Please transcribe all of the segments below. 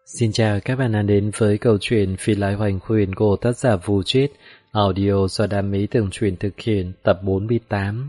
Xin chào các bạn đã đến với câu chuyện Phi Lái Hoành Khuyên của tác giả Vu Chết, audio do Đam Mỹ Tường Truyền thực hiện, tập 48.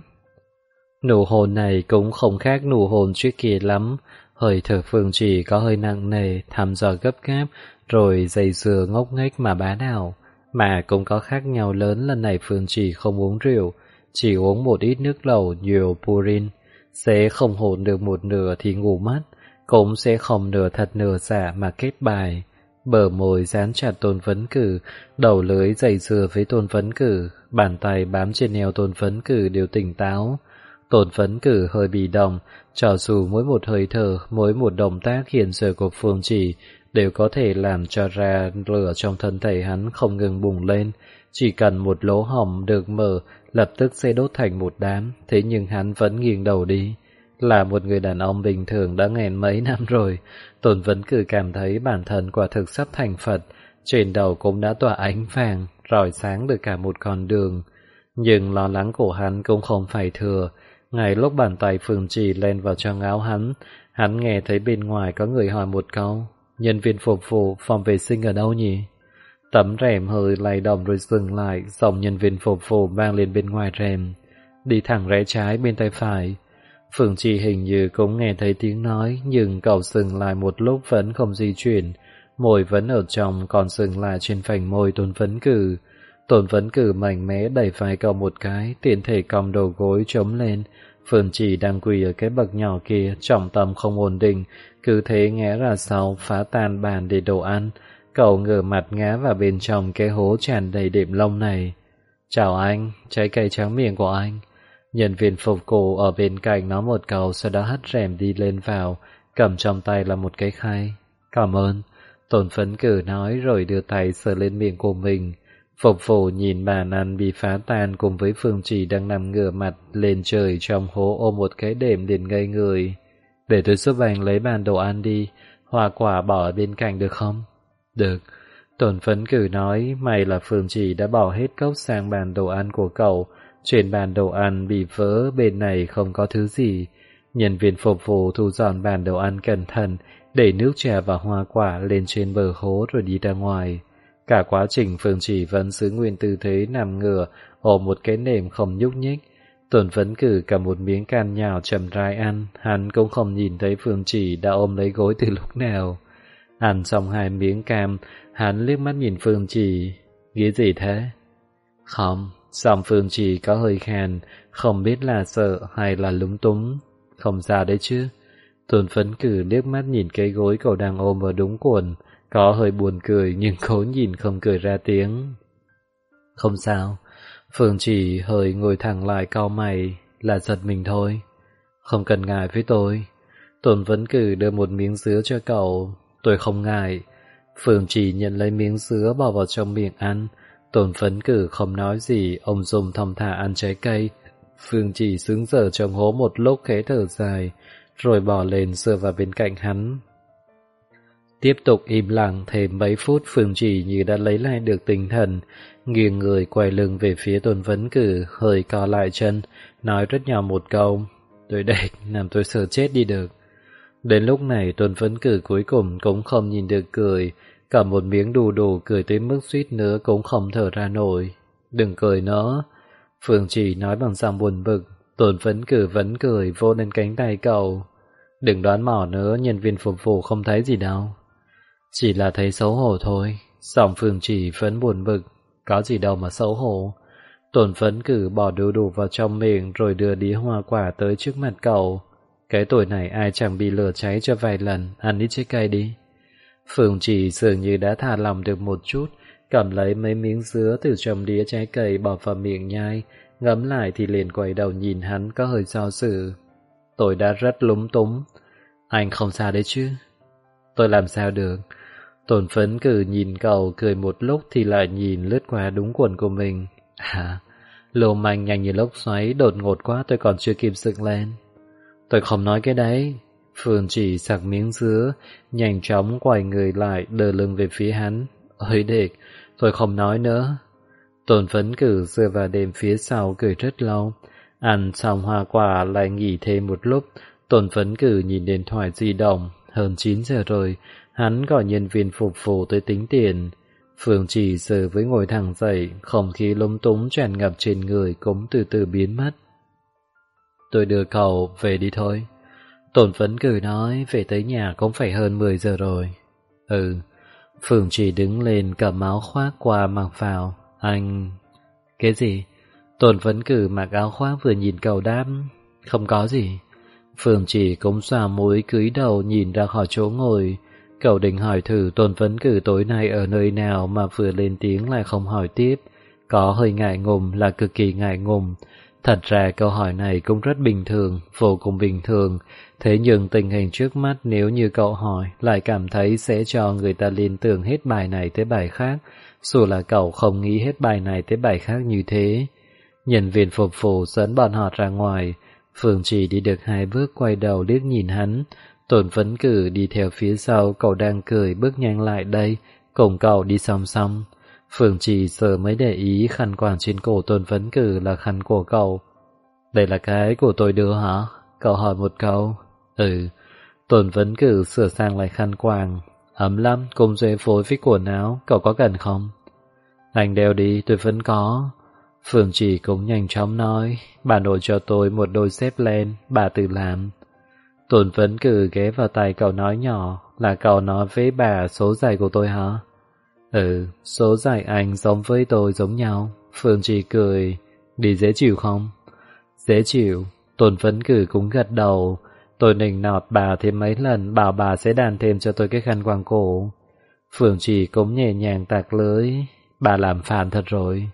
Nụ hôn này cũng không khác nụ hôn trước kia lắm, hơi thở Phương Chỉ có hơi nặng nề, thăm dò gấp gáp, rồi dây dưa ngốc nghếch mà bá đạo. Mà cũng có khác nhau lớn, lần này Phương Chỉ không uống rượu, chỉ uống một ít nước lẩu nhiều purin, sẽ không hôn được một nửa thì ngủ mất. Cũng sẽ không nửa thật nửa giả mà kết bài. Bờ môi dán chặt Tôn Vấn Cử, đầu lưới dày dừa với Tôn Vấn Cử, bàn tay bám trên eo Tôn Vấn Cử đều tỉnh táo. Tôn Vấn Cử hơi bị động, cho dù mỗi một hơi thở, mỗi một động tác hiện giờ của Phương Chỉ đều có thể làm cho ra lửa trong thân thể hắn không ngừng bùng lên. Chỉ cần một lỗ hổng được mở, lập tức sẽ đốt thành một đám, thế nhưng hắn vẫn nghiêng đầu đi. Là một người đàn ông bình thường đã nghẹn mấy năm rồi, Tôn Vấn Cử cảm thấy bản thân quả thực sắp thành Phật, trên đầu cũng đã tỏa ánh vàng, rọi sáng được cả một con đường. Nhưng lo lắng của hắn cũng không phải thừa. Ngay lúc bàn tay Phương Chỉ len vào trong áo hắn nghe thấy bên ngoài có người hỏi một câu: nhân viên phục vụ phòng vệ sinh ở đâu nhỉ? Tấm rèm hơi lay động rồi dừng lại, giọng nhân viên phục vụ vang lên bên ngoài rèm: đi thẳng rẽ trái bên tay phải. Phương Chỉ hình như cũng nghe thấy tiếng nói, nhưng cậu dừng lại một lúc vẫn không di chuyển, môi vẫn ở trong còn dừng lại trên phành môi Tôn Vấn Cử. Tôn Vấn Cử mạnh mẽ đẩy vai cậu một cái, tiện thể cong đầu gối chống lên. Phương Chỉ đang quỳ ở cái bậc nhỏ kia, trọng tâm không ổn định, cứ thế ngã ra sau, phá tan bàn để đồ ăn. Cậu ngửa mặt ngã vào bên trong cái hố tràn đầy đệm lông này. Chào anh, trái cây trắng miệng của anh. Nhân viên phục vụ ở bên cạnh nói một câu, sau đó hất rèm đi lên vào, cầm trong tay là một cái khay. Cảm ơn, Tôn Vấn Cử nói rồi đưa tay sờ lên miệng của mình. Phục vụ nhìn bàn ăn bị phá tan cùng với Phương Chỉ đang nằm ngửa mặt lên trời trong hố ôm một cái đệm liền ngây người. Để tôi giúp anh lấy bàn đồ ăn đi, hoa quả bỏ ở bên cạnh được không? Được. Tôn Vấn Cử nói, may là Phương Chỉ đã bỏ hết cốc sang bàn đồ ăn của cậu. Trên bàn đồ ăn bị vỡ, bên này không có thứ gì. Nhân viên phục vụ thu dọn bàn đồ ăn cẩn thận, để nước trà và hoa quả lên trên bờ hố rồi đi ra ngoài. Cả quá trình Phương Chỉ vẫn giữ nguyên tư thế nằm ngửa, ôm một cái nệm không nhúc nhích. Tôn Vấn Cử cầm một miếng cam nhào chậm rãi ăn, hắn cũng không nhìn thấy Phương Chỉ đã ôm lấy gối từ lúc nào. Ăn xong 2 miếng cam, hắn liếc mắt nhìn Phương Chỉ. Nghĩ gì thế? Không. Giọng Phương Chỉ có hơi khàn, không biết là sợ hay là lúng túng. Không sao đấy chứ. Tôn Vấn Cử liếc mắt nhìn cái gối cậu đang ôm vào đúng quần, có hơi buồn cười nhưng cố nhìn không cười ra tiếng. Không sao. Phương Chỉ hơi ngồi thẳng lại cau mày, là giật mình thôi. Không cần ngại với tôi. Tôn Vấn Cử đưa một miếng sứa cho cậu. Tôi không ngại. Phương Chỉ nhận lấy miếng sứa bỏ vào trong miệng ăn. Tôn Vấn Cử không nói gì, ông dùng thong thả ăn trái cây. Phương Chỉ sững sờ trong hố một lúc khẽ thở dài, rồi bỏ lên dựa vào bên cạnh hắn. Tiếp tục im lặng thêm mấy phút, Phương Chỉ như đã lấy lại được tinh thần, nghiêng người quay lưng về phía Tôn Vấn Cử, hơi co lại chân, nói rất nhỏ một câu: tôi đệt, làm tôi sợ chết đi được. Đến lúc này Tôn Vấn Cử cuối cùng cũng không nhìn được cười, cầm một miếng đù đủ cười tới mức suýt nữa cũng không thở ra nổi. Đừng cười nữa. Phương Chỉ nói bằng giọng buồn bực. Tôn Vấn Cử vẫn cười vô lên cánh tay cậu. Đừng đoán mò nữa, nhân viên phục vụ không thấy gì đâu. Chỉ là thấy xấu hổ thôi. Giọng Phương Chỉ vẫn buồn bực. Có gì đâu mà xấu hổ. Tôn Vấn Cử bỏ đu đủ vào trong miệng rồi đưa đĩa hoa quả tới trước mặt cậu. Cái tuổi này ai chẳng bị lửa cháy cho vài lần, ăn ít trái cây đi. Phương Chỉ dường như đã thả lòng được một chút, cầm lấy mấy miếng dứa từ trong đĩa trái cây bỏ vào miệng nhai, ngấm lại thì liền quay đầu nhìn hắn có hơi do dự. Tôi đã rất lúng túng. Anh không sao đấy chứ? Tôi làm sao được? Tôn Vấn Cử nhìn cậu cười một lúc thì lại nhìn lướt qua đúng quần của mình. Lô manh nhanh như lốc xoáy, đột ngột quá tôi còn chưa kịp dựng lên. Tôi không nói cái đấy. Phương Chỉ sặc miếng dứa, nhanh chóng quay người lại, đờ lưng về phía hắn. Ôi đệt, tôi không nói nữa. Tôn Vấn Cử dựa vào đệm phía sau cười rất lâu. Ăn xong hoa quả lại nghỉ thêm một lúc. Tôn Vấn Cử nhìn điện thoại di động, hơn 9 giờ rồi, hắn gọi nhân viên phục vụ tới tính tiền. Phương Trì giờ với ngồi thẳng dậy, không khí lúng túng tràn ngập trên người cũng từ từ biến mất. Tôi đưa cậu về đi thôi. Tổn Vấn Cử nói về tới nhà cũng phải hơn 10 giờ rồi. Phương Trì đứng lên cầm áo khoác qua mặc vào. Anh... Cái gì? Tổn Vấn Cử mặc áo khoác vừa nhìn cậu đáp. Không có gì. Phương Trì cũng xòa mũi cúi đầu nhìn ra khỏi chỗ ngồi. Cậu định hỏi thử Tổn Vấn Cử tối nay ở nơi nào mà vừa lên tiếng lại không hỏi tiếp. Có hơi ngại ngùng là cực kỳ ngại ngùng. Thật ra câu hỏi này cũng rất bình thường, vô cùng bình thường. Thế nhưng tình hình trước mắt nếu như cậu hỏi lại cảm thấy sẽ cho người ta liên tưởng hết bài này tới bài khác, dù là cậu không nghĩ hết bài này tới bài khác như thế. Nhân viên phục vụ dẫn bọn họ ra ngoài. Phương Trì đi được 2 bước quay đầu liếc nhìn hắn. Tổn Vấn Cử đi theo phía sau, cậu đang cười bước nhanh lại đây, cùng cậu đi song song. Phương Trì giờ mới để ý khăn quàng trên cổ Tổn Vấn Cử là khăn của cậu. Đây là cái của tôi đưa hả? Cậu hỏi một câu. Tổn Vấn Cử sửa sang lại khăn quàng. Ấm lắm, cùng dễ phối với quần áo, cậu có cần không? Anh đeo đi, tôi vẫn có. Phương Trì cũng nhanh chóng nói. Bà nội cho tôi một đôi dép len, bà tự làm. Tổn Vấn Cử ghé vào tay cậu nói nhỏ. Là cậu nói với bà số giày của tôi hả? Số giày anh giống với tôi giống nhau. Phương Trì cười. Đi dễ chịu không? Dễ chịu. Tổn Vấn Cử cũng gật đầu. Tôi nịnh nọt bà thêm mấy lần, bảo bà sẽ đàn thêm cho tôi cái khăn quàng cổ. Phương Trì cũng nhẹ nhàng tạc lưới. Bà làm phản thật rồi.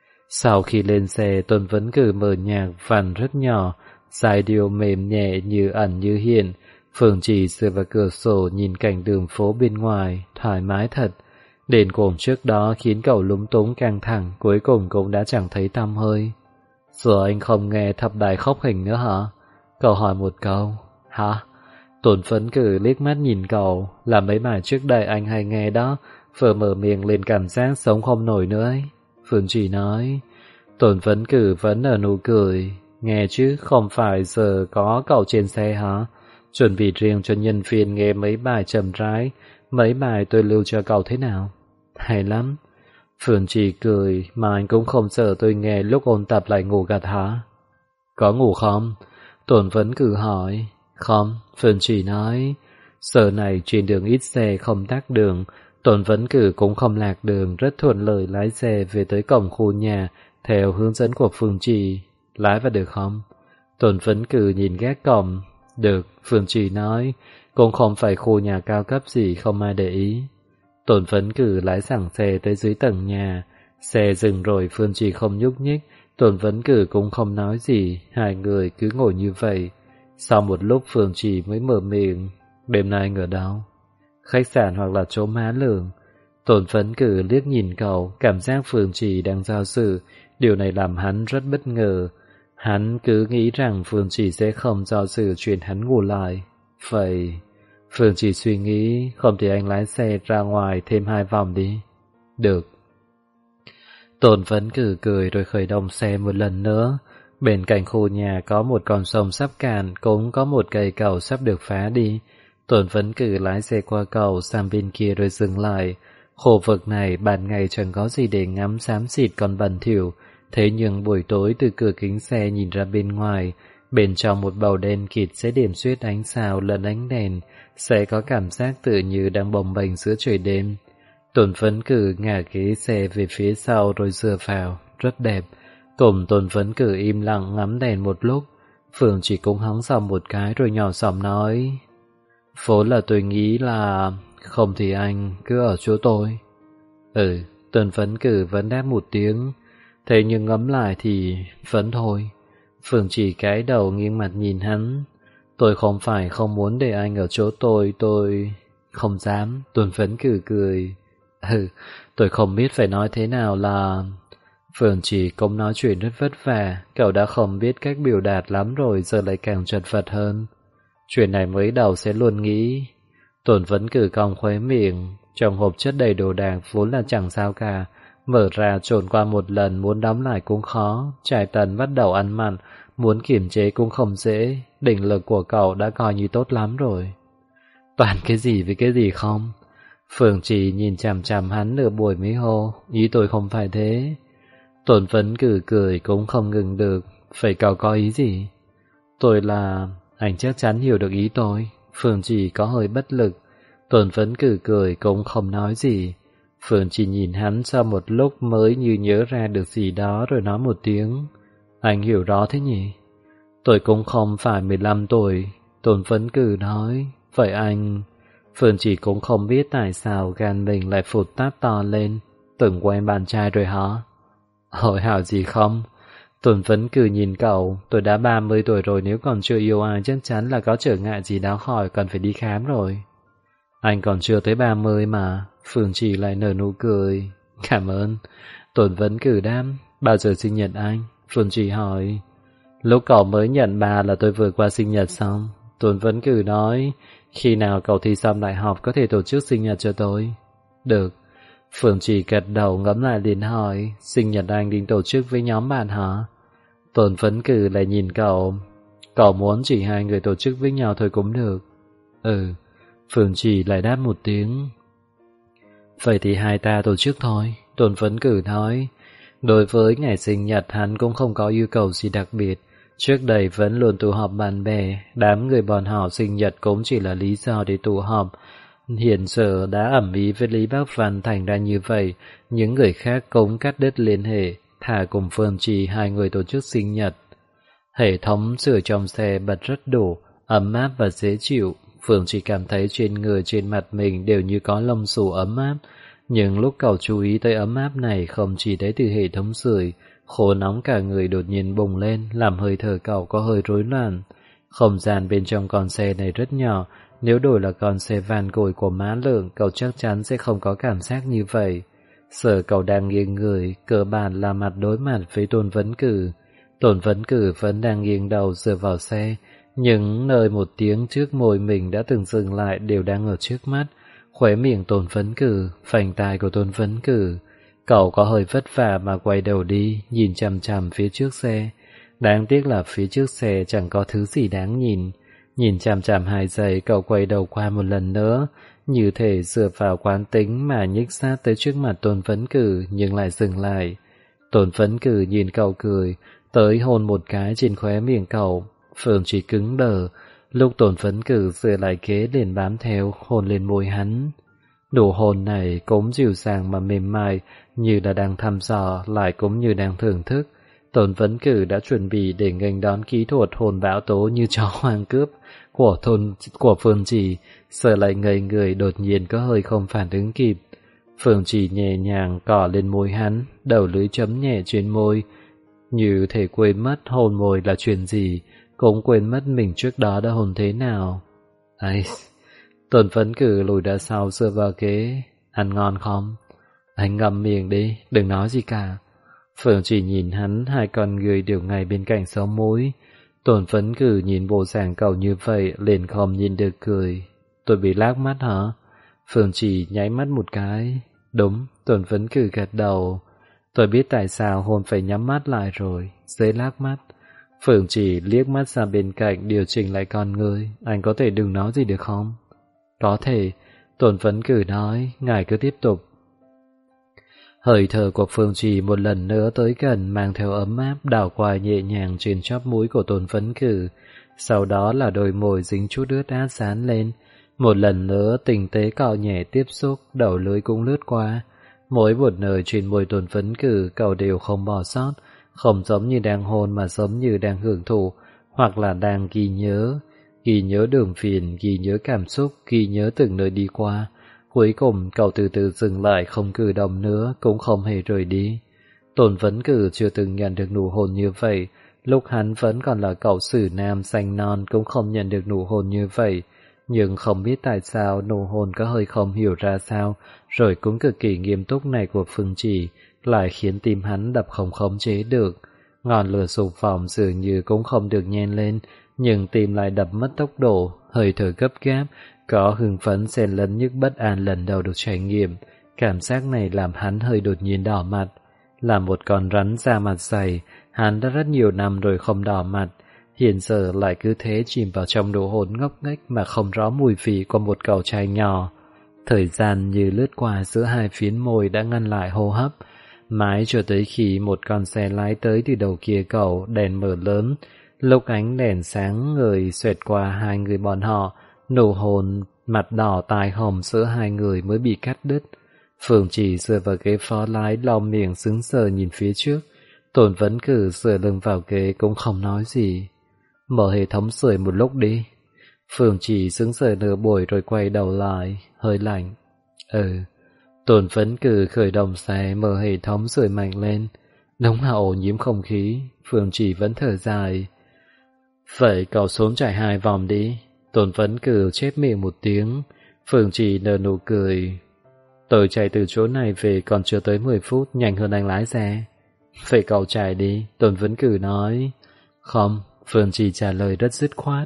Sau khi lên xe, Tổn Vấn Cử mở nhạc vằn rất nhỏ, giai điệu mềm nhẹ như ẩn như hiện. Phương Trì dựa vào cửa sổ nhìn cảnh đường phố bên ngoài, thoải mái thật. Đền cồn trước đó khiến cậu lúng túng căng thẳng, cuối cùng cũng đã chẳng thấy tăm hơi. Giờ anh không nghe thập đại khốc hình nữa hả? Cậu hỏi một câu. Hả? Tổn Vấn Cử liếc mắt nhìn cậu, là mấy bài trước đây anh hay nghe đó, vừa mở miệng lên cảm giác sống không nổi nữa ấy. Phương Trì nói. Tổn Vấn Cử vẫn nở nụ cười. Nghe chứ, không phải giờ có cậu trên xe hả? Chuẩn bị riêng cho nhân viên nghe mấy bài chậm rãi. Mấy bài tôi lưu cho cậu thế nào? Hay lắm. Phương Trì cười, mà anh cũng không sợ tôi nghe lúc ôn tập lại ngủ gật hả? Có ngủ không? Tổn Vấn Cử hỏi. Không, Phương Trì nói. Giờ này trên đường ít xe không tắc đường, Tổn Vấn Cử cũng không lạc đường, rất thuận lợi lái xe về tới cổng khu nhà theo hướng dẫn của Phương Trì. Lái vào được không? Tổn Vấn Cử nhìn gác cổng. Được, Phương Trì nói. Cũng không phải khu nhà cao cấp gì không ai để ý. Tổn Vấn Cử lái thẳng xe tới dưới tầng nhà. Xe dừng rồi, Phương Trì không nhúc nhích. Tổn Vấn Cử cũng không nói gì. Hai người cứ ngồi như vậy. Sau một lúc Phương Trì mới mở miệng. Đêm nay anh ở đâu? Khách sạn hoặc là chỗ má lường. Tổn Vấn Cử liếc nhìn cậu, cảm giác Phương Trì đang do dự. Điều này làm hắn rất bất ngờ. Hắn cứ nghĩ rằng Phương Trì sẽ không do dự chuyện hắn ngủ lại. Vậy... Phương Trì suy nghĩ, không thì anh lái xe ra ngoài thêm 2 vòng đi. Được. Tổn Vấn Cử cười rồi khởi động xe một lần nữa. Bên cạnh khu nhà có một con sông sắp cạn, cũng có một cây cầu sắp được phá đi. Tổn Vấn Cử lái xe qua cầu sang bên kia rồi dừng lại. Khu vực này ban ngày chẳng có gì để ngắm, xám xịt còn bẩn thỉu. Thế nhưng buổi tối từ cửa kính xe nhìn ra bên ngoài, bên trong một bầu đen kịt sẽ điểm xuyết ánh sao lẫn ánh đèn, sẽ có cảm giác tự như đang bồng bềnh giữa trời đêm. Tổn Vấn Cử ngả ghế xe về phía sau rồi dựa vào, rất đẹp. Cùng Tổn Vấn Cử im lặng ngắm đèn một lúc. Phương chỉ cũng hắng giọng một cái rồi nhỏ giọng nói. Vốn là tôi nghĩ là... Không thì anh cứ ở chỗ tôi. Tổn Vấn Cử vẫn đáp một tiếng. Thế nhưng ngẫm lại thì vẫn thôi. Phương chỉ cái đầu nghiêng mặt nhìn hắn. Tôi không phải không muốn để anh ở chỗ tôi... Không dám. Tổn Vấn Cử cười. Tôi không biết phải nói thế nào là... Phương chỉ cũng nói chuyện rất vất vả. Cậu đã không biết cách biểu đạt lắm rồi, giờ lại càng chật vật hơn. Chuyện này mới đầu sẽ luôn nghĩ. Tổn Vấn Cử cong khóe miệng. Trong hộp chất đầy đồ đạc vốn là chẳng sao cả. Mở ra trộn qua một lần, muốn đóng lại cũng khó. Trải tần bắt đầu ăn mặn, muốn kiềm chế cũng không dễ. Định lực của cậu đã coi như tốt lắm rồi. Toàn cái gì với cái gì không? Phượng Trì nhìn chằm chằm hắn nửa buổi mới hô, ý tôi không phải thế. Tôn Phấn Cử cười cũng không ngừng được, phải cậu có ý gì? Tôi là... Anh chắc chắn hiểu được ý tôi. Phượng Trì có hơi bất lực. Tôn Phấn Cử cười cũng không nói gì. Phượng Trì nhìn hắn sau một lúc mới như nhớ ra được gì đó rồi nói một tiếng. Anh hiểu rõ thế nhỉ? Tôi cũng không phải 15 tuổi. Tôn Phấn Cử nói. Vậy anh... Phượng Trì cũng không biết tại sao gan mình lại phụt tát to lên. Từng quen bạn trai rồi hả? Hỏi hảo gì không? Tôn Phấn Cử nhìn cậu. Tôi đã 30 tuổi rồi, nếu còn chưa yêu ai chắc chắn là có trở ngại gì đó khỏi, cần phải đi khám rồi. Anh còn chưa tới 30 mà. Phượng Trì lại nở nụ cười. Cảm ơn. Tôn Phấn Cử đáp. Bao giờ sinh nhật anh? Phượng Trì hỏi. Lúc cậu mới nhận bà là tôi vừa qua sinh nhật xong. Tôn Phấn Cử nói. Khi nào cậu thi xong đại học có thể tổ chức sinh nhật cho tôi? Được. Phượng Trì gật đầu ngẫm lại liền hỏi. Sinh nhật anh định tổ chức với nhóm bạn hả? Tôn Phấn Cử lại nhìn cậu. Cậu muốn chỉ hai người tổ chức với nhau thôi cũng được. Ừ. Phượng Trì lại đáp một tiếng. Vậy thì hai ta tổ chức thôi. Tôn Phấn Cử nói. Đối với ngày sinh nhật hắn cũng không có yêu cầu gì đặc biệt. Trước đây vẫn luôn tụ họp bạn bè. Đám người bọn họ sinh nhật cũng chỉ là lý do để tụ họp. Hiện giờ đã ẩm ý với Lý Bác Văn, thành ra như vậy. Những người khác cũng cắt đứt liên hệ, thả cùng Phượng Trì hai người tổ chức sinh nhật. Hệ thống sửa trong xe bật rất đủ, ấm áp và dễ chịu. Phượng chỉ cảm thấy trên người trên mặt mình đều như có lông xù ấm áp. Nhưng lúc cậu chú ý tới ấm áp này không chỉ đến từ hệ thống sưởi, khô nóng cả người đột nhiên bùng lên, làm hơi thở cậu có hơi rối loạn. Không gian bên trong con xe này rất nhỏ, nếu đổi là con xe van cồi của má Lượng, cậu chắc chắn sẽ không có cảm giác như vậy. Giờ cậu đang nghiêng người, cơ bản là mặt đối mặt với Tôn Vấn Cử. Tôn Vấn Cử vẫn đang nghiêng đầu dựa vào xe, những nơi một tiếng trước môi mình đã từng dừng lại đều đang ở trước mắt. Khóe miệng Tôn Vấn Cử, phành tai của Tôn Vấn Cử. Cậu có hơi vất vả mà quay đầu đi, nhìn chằm chằm phía trước xe. Đáng tiếc là phía trước xe chẳng có thứ gì đáng nhìn. Nhìn chằm chằm 2 giây, cậu quay đầu qua một lần nữa, như thể dựa vào quán tính mà nhích sát tới trước mặt Tôn Vấn Cử, nhưng lại dừng lại. Tôn Vấn Cử nhìn cậu cười, tới hôn một cái trên khóe miệng cậu. Phượng chỉ cứng đờ, lúc Tôn Vấn Cử dựa lại ghế liền bám theo, hôn lên môi hắn. Nụ hôn này cũng dịu dàng mà mềm mại, như là đang thăm dò, lại cũng như đang thưởng thức. Tôn Vấn Cử đã chuẩn bị để nghênh đón kỹ thuật hôn bão tố như chó hoang cướp của Phương Chỉ, sợ lại ngây người đột nhiên có hơi không phản ứng kịp. Phương Chỉ nhẹ nhàng cỏ lên môi hắn, đầu lưỡi chấm nhẹ trên môi, như thể quên mất hôn môi là chuyện gì, cũng quên mất mình trước đó đã hôn thế nào. Ấy, Tôn Vấn Cử lùi ra sau dựa vào ghế. Ăn ngon không? Anh ngậm miệng đi, đừng nói gì cả. Phượng chỉ nhìn hắn, hai con người đều ngay bên cạnh sống mũi. Tôn Vấn Cử nhìn bộ dạng cậu như vậy, liền không nhìn được cười. Tôi bị lác mắt hả? Phượng chỉ nháy mắt một cái. Đúng, Tôn Vấn Cử gật đầu. Tôi biết tại sao hôn phải nhắm mắt lại rồi, dễ lác mắt. Phượng chỉ liếc mắt ra bên cạnh, điều chỉnh lại con ngươi. Anh có thể đừng nói gì được không? Có thể, Tôn Vấn Cử nói, ngài cứ tiếp tục. Hơi thở của Phương Trì một lần nữa tới gần, mang theo ấm áp đảo qua nhẹ nhàng trên chóp mũi của Tôn Vấn Cử. Sau đó là đôi môi dính chút ướt át dán lên. Một lần nữa tinh tế cọ nhẹ tiếp xúc, đầu lưỡi cũng lướt qua. Mỗi một nơi trên môi Tôn Vấn Cử cậu đều không bỏ sót, không giống như đang hôn mà giống như đang hưởng thụ, hoặc là đang ghi nhớ đường phiền, ghi nhớ cảm xúc, ghi nhớ từng nơi đi qua. Cuối cùng cậu từ từ dừng lại, không cử động nữa, cũng không hề rời đi. Tôn Vấn Cử chưa từng nhận được nụ hôn như vậy, lúc hắn vẫn còn là cậu xử nam xanh non cũng không nhận được nụ hôn như vậy. Nhưng không biết tại sao nụ hôn có hơi không hiểu ra sao, rồi cũng cực kỳ nghiêm túc này của Phương Chỉ lại khiến tim hắn đập không khống chế được. Ngọn lửa sục vọng dường như cũng không được nhen lên, nhưng tim lại đập mất tốc độ, hơi thở gấp gáp, có hưng phấn xen lẫn những bất an lần đầu được trải nghiệm. Cảm giác này làm hắn hơi đột nhiên đỏ mặt. Là một con rắn da mặt dày, hắn đã rất nhiều năm rồi không đỏ mặt. hiện giờ lại cứ thế chìm vào trong nụ hôn ngốc nghếch mà không rõ mùi vị của một cậu trai nhỏ. Thời gian như lướt qua giữa hai phiến môi đã ngăn lại hô hấp, mãi cho tới khi một con xe lái tới từ đầu kia cầu, đèn mở lớn, lúc ánh đèn sáng ngời xoẹt qua hai người bọn họ, nụ hôn mặt đỏ tai hồng giữa hai người mới bị cắt đứt. Phương Chỉ dựa vào ghế phó lái, lau miệng sững sờ nhìn phía trước. Tôn Vấn Cử dựa lưng vào ghế cũng không nói gì. Mở hệ thống sưởi một lúc đi. Phương Chỉ sững sờ nửa buổi rồi quay đầu lại, hơi lạnh. Tôn Vấn Cử khởi động xe, mở hệ thống sưởi mạnh lên. Đúng là ô nhiễm không khí. Phương Chỉ vẫn thở dài. Vậy cậu xuống chạy 2 vòng đi. Tôn Vấn Cử chép miệng một tiếng. Phương Chỉ nở nụ cười. Tôi chạy từ chỗ này về còn chưa tới 10 phút, nhanh hơn anh lái xe. Vậy cậu chạy đi, Tôn Vấn Cử nói. Không, Phương Chỉ trả lời rất dứt khoát.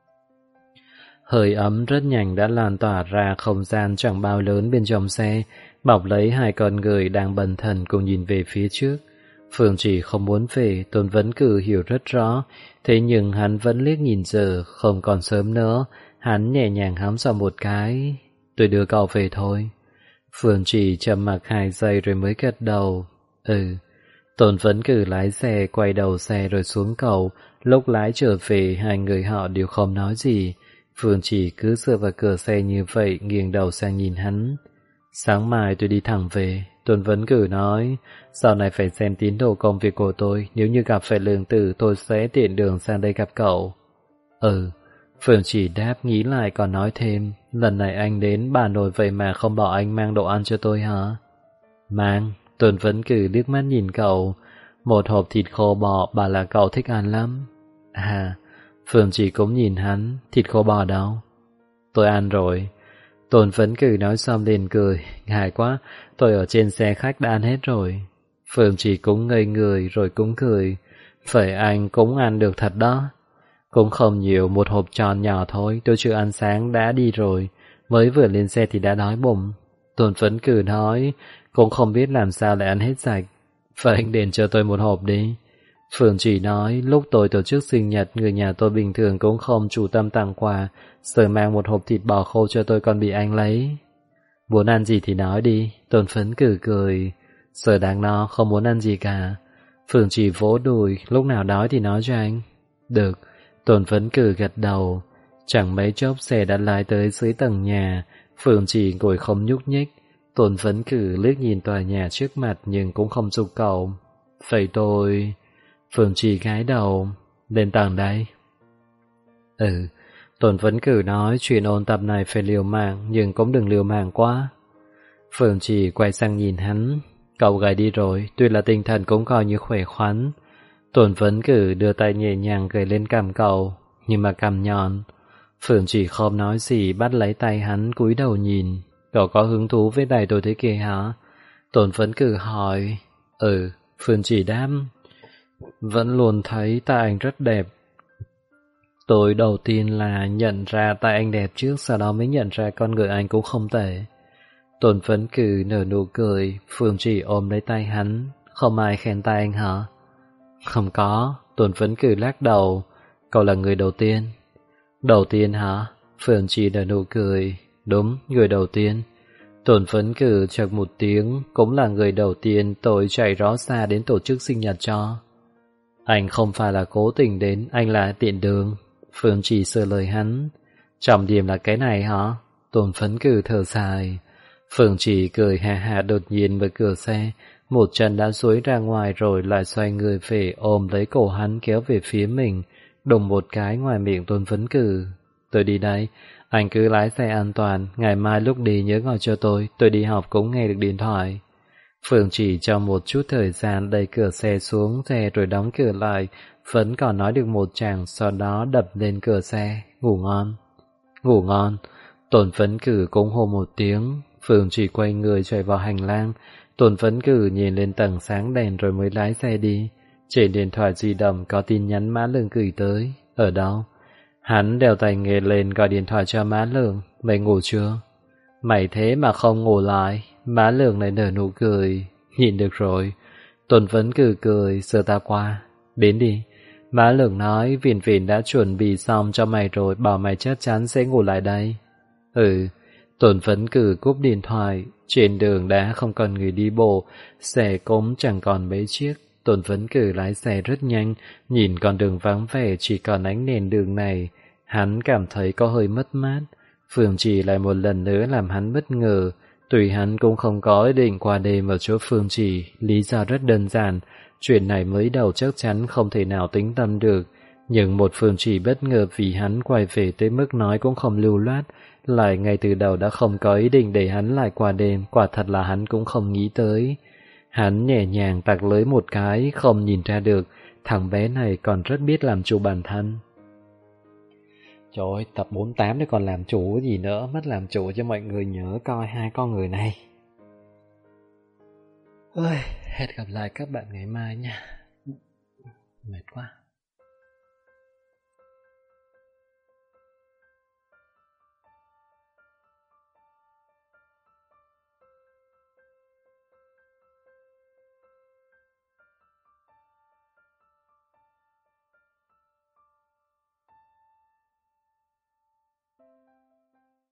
Hơi ấm rất nhanh đã lan tỏa ra không gian chẳng bao lớn bên trong xe, bọc lấy hai con người đang bần thần cùng nhìn về phía trước. Phương Chỉ không muốn về, Tôn Vấn Cử hiểu rất rõ, thế nhưng hắn vẫn liếc nhìn giờ, không còn sớm nữa, hắn nhẹ nhàng hám giọng một cái. Tôi đưa cậu về thôi. Phương Chỉ trầm mặc 2 giây rồi mới gật đầu. Tôn Vấn Cử lái xe, quay đầu xe rồi xuống cầu. Lúc lái trở về, hai người họ đều không nói gì. Phương Chỉ cứ dựa vào cửa xe như vậy, nghiêng đầu sang nhìn hắn. Sáng mai tôi đi thẳng về. Tôn Vấn Cử nói, sau này phải xem tiến độ công việc của tôi, nếu như gặp phải Lương Tử tôi sẽ tiện đường sang đây gặp cậu. Phương Chỉ đáp, nghĩ lại còn nói thêm, lần này anh đến bà nội vậy mà không bảo anh mang đồ ăn cho tôi hả? Mang. Tôn Vấn Cử liếc mắt nhìn cậu. Một hộp thịt khô bò, bà là cậu thích ăn lắm. Phương Chỉ cũng nhìn hắn. Thịt khô bò đâu? Tôi ăn rồi. Tôn Vấn Cử nói xong liền cười. Ngại quá, tôi ở trên xe khách đã ăn hết rồi. Phương Chỉ cũng ngây người rồi cũng cười. Vậy anh cũng ăn được thật đó. Cũng không nhiều, một hộp tròn nhỏ thôi. Tôi chưa ăn sáng đã đi rồi. Mới vừa lên xe thì đã đói bụng. Tôn Vấn Cử nói, cũng không biết làm sao lại ăn hết sạch. Vậy anh đền cho tôi một hộp đi. Phương Chỉ nói, lúc tôi tổ chức sinh nhật, người nhà tôi bình thường cũng không chủ tâm tặng quà, giờ mang một hộp thịt bò khô cho tôi còn bị anh lấy. Muốn ăn gì thì nói đi. Tôn Vấn Cử cười. Giờ đáng no, không muốn ăn gì cả. Phương Chỉ vỗ đùi, lúc nào đói thì nói cho anh. Được. Tôn Vấn Cử gật đầu. Chẳng mấy chốc xe đã lái tới dưới tầng nhà. Phương Chỉ ngồi không nhúc nhích. Tôn Vấn Cử liếc nhìn tòa nhà trước mặt nhưng cũng không giục cậu. Vậy tôi... Phương Chỉ gái đầu. Lên tầng đây. Tôn Vấn Cử nói, chuyện ôn tập này phải liều mạng, nhưng cũng đừng liều mạng quá. Phương Chỉ quay sang nhìn hắn. Cậu gầy đi rồi, tuy là tinh thần cũng coi như khỏe khoắn. Tôn Vấn Cử đưa tay nhẹ nhàng gầy lên cằm cậu, nhưng mà cằm nhọn. Phương Chỉ không nói gì, bắt lấy tay hắn cúi đầu nhìn. Cậu có hứng thú với đầy tôi thế kia hả? Tôn Vấn Cử hỏi. Phương Chỉ đáp. Vẫn luôn thấy tay anh rất đẹp. Tôi đầu tiên là nhận ra tay anh đẹp trước, sau đó mới nhận ra con người anh cũng không tệ. Tôn Vấn Cử nở nụ cười. Phương Chỉ ôm lấy tay hắn. Không ai khen tay anh hả? Không có. Tôn Vấn Cử lắc đầu. Cậu là người đầu tiên. Đầu tiên hả? Phương Chỉ nở nụ cười. Đúng, người đầu tiên. Tôn Vấn Cử chợt một tiếng. Cũng là người đầu tiên tôi chạy rõ xa đến tổ chức sinh nhật cho. Anh không phải là cố tình đến, anh là tiện đường. Phương Chỉ sửa lời hắn. Trọng điểm là cái này hả? Tôn Vấn Cử thở dài. Phương Chỉ cười hà hà, đột nhiên mở cửa xe. Một chân đã duỗi ra ngoài rồi lại xoay người về, ôm lấy cổ hắn kéo về phía mình. Đùng một cái ngoài miệng Tôn Vấn Cử. Tôi đi đây. Anh cứ lái xe an toàn. Ngày mai lúc đi nhớ gọi cho tôi đi học cũng nghe được điện thoại. Phương Chỉ trong một chút thời gian đẩy cửa xe xuống xe rồi đóng cửa lại. Vẫn còn nói được một tràng, sau đó đập lên cửa xe. Ngủ ngon. Ngủ ngon. Tôn Vấn Cử cũng hô một tiếng. Phương Chỉ quay người chạy vào hành lang. Tôn Vấn Cử nhìn lên tầng sáng đèn rồi mới lái xe đi. Trên điện thoại di động có tin nhắn Mã Lương gửi tới. Ở đâu? Hắn đeo tai nghe lên gọi điện thoại cho Mã Lương. Mày ngủ chưa? Mày thế mà không ngủ lại. Mã Lương lại nở nụ cười. Nhìn được rồi. Tôn Vấn Cử cười, sơ ta qua. Đến đi. Bá Lượng nói Viền Viền đã chuẩn bị xong cho mày rồi, bảo mày chắc chắn sẽ ngủ lại đây. Ừ, Tổn Phấn Cử cúp điện thoại. Trên đường đã không còn người đi bộ, xe cũng chẳng còn mấy chiếc. Tổn Phấn Cử lái xe rất nhanh, nhìn con đường vắng vẻ chỉ còn ánh nền đường này. Hắn cảm thấy có hơi mất mát. Phương Trì lại một lần nữa làm hắn bất ngờ. Tuy hắn cũng không có ý định qua đêm ở chỗ Phương Trì, lý do rất đơn giản. Chuyện này mới đầu chắc chắn không thể nào tính tâm được. Nhưng một Phương Trì bất ngờ vì hắn quay về tới mức nói cũng không lưu loát, lại ngay từ đầu đã không có ý định để hắn lại qua đêm, quả thật là hắn cũng không nghĩ tới. Hắn nhẹ nhàng tặc lưới một cái, không nhìn ra được, thằng bé này còn rất biết làm chủ bản thân. Trời ơi, tập 48 đấy còn làm chủ gì nữa, mất làm chủ cho mọi người nhớ coi hai con người này. Ôi, hẹn gặp lại các bạn ngày mai nha. Mệt quá.